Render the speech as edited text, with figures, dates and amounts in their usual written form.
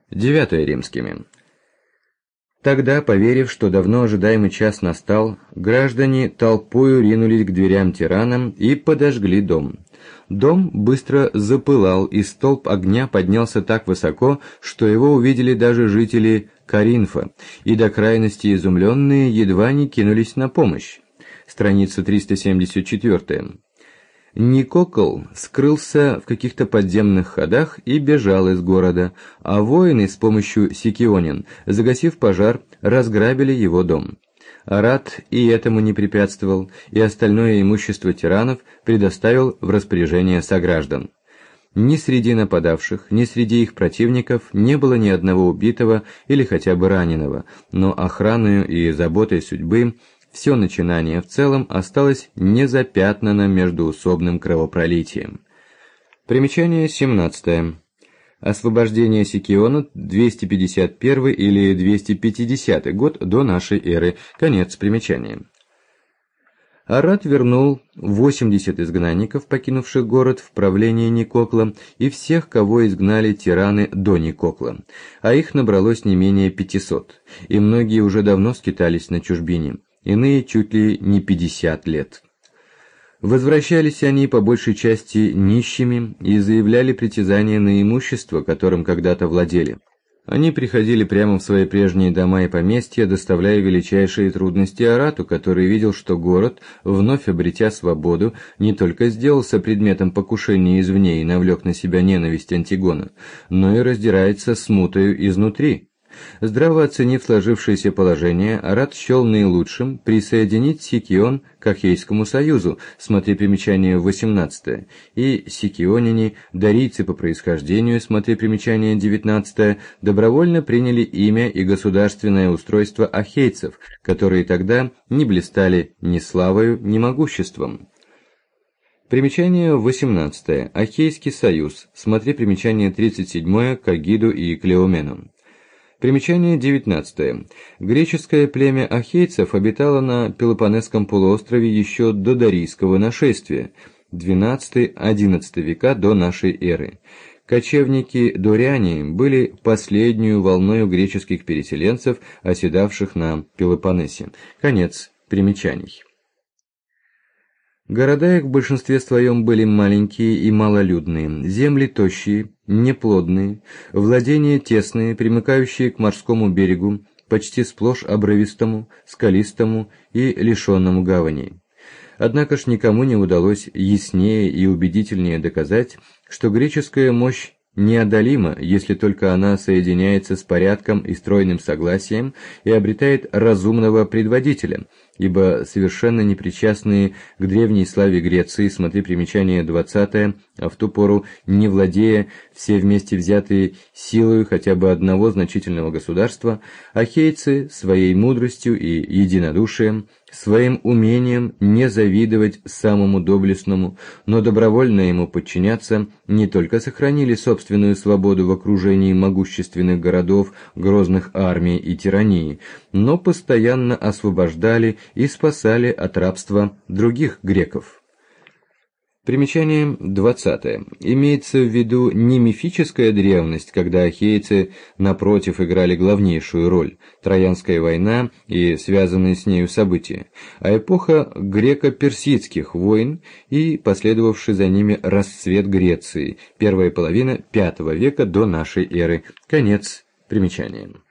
9 римскими. Тогда, поверив, что давно ожидаемый час настал, граждане толпою ринулись к дверям тирана и подожгли дом. Дом быстро запылал, и столб огня поднялся так высоко, что его увидели даже жители Коринфа, и до крайности изумленные едва не кинулись на помощь. Страница 374. Никокл скрылся в каких-то подземных ходах и бежал из города, а воины с помощью сикионин, загасив пожар, разграбили его дом. Арат и этому не препятствовал, и остальное имущество тиранов предоставил в распоряжение сограждан. Ни среди нападавших, ни среди их противников не было ни одного убитого или хотя бы раненого, но охраною и заботой судьбы все начинание в целом осталось незапятнано междоусобным кровопролитием. Примечание 17. Освобождение Сикиона, 251 или 250 год до нашей эры. Конец примечания. Арат вернул 80 изгнанников, покинувших город в правлении Никокла, и всех, кого изгнали тираны до Никокла, а их набралось не менее 500, и многие уже давно скитались на чужбине, иные чуть ли не 50 лет. Возвращались они по большей части нищими и заявляли притязания на имущество, которым когда-то владели. Они приходили прямо в свои прежние дома и поместья, доставляя величайшие трудности Арату, который видел, что город, вновь обретя свободу, не только сделался предметом покушения извне и навлек на себя ненависть Антигона, но и раздирается смутою изнутри. Здраво оценив сложившееся положение, Арат счел наилучшим присоединить Сикион к Ахейскому союзу, смотри примечание 18, и сикионяне, дарийцы по происхождению, смотри примечание 19, добровольно приняли имя и государственное устройство ахейцев, которые тогда не блистали ни славою, ни могуществом. Примечание 18. Ахейский союз, смотри примечание 37 к Агиду и Клеомену. Примечание 19. Греческое племя ахейцев обитало на Пелопоннесском полуострове еще до дарийского нашествия, XII-XI века до нашей эры. Кочевники-доряне были последнюю волною греческих переселенцев, оседавших на Пелопоннесе. Конец примечаний. Города их в большинстве своем были маленькие и малолюдные, земли тощие, неплодные, владения тесные, примыкающие к морскому берегу, почти сплошь обрывистому, скалистому и лишенному гаваней. Однако ж никому не удалось яснее и убедительнее доказать, что греческая мощь неодолима, если только она соединяется с порядком и стройным согласием и обретает разумного предводителя, ибо совершенно непричастные к древней славе Греции, смотри примечание 20, а в ту пору, не владея все вместе взятые силою хотя бы одного значительного государства, ахейцы своей мудростью и единодушием, своим умением не завидовать самому доблестному, но добровольно ему подчиняться, не только сохранили собственную свободу в окружении могущественных городов, грозных армий и тирании, но постоянно освобождали и спасали от рабства других греков. Примечание 20. Имеется в виду не мифическая древность, когда ахейцы, напротив, играли главнейшую роль, Троянская война и связанные с нею события, а эпоха греко-персидских войн и последовавший за ними расцвет Греции, первая половина V века до нашей эры. Конец примечания.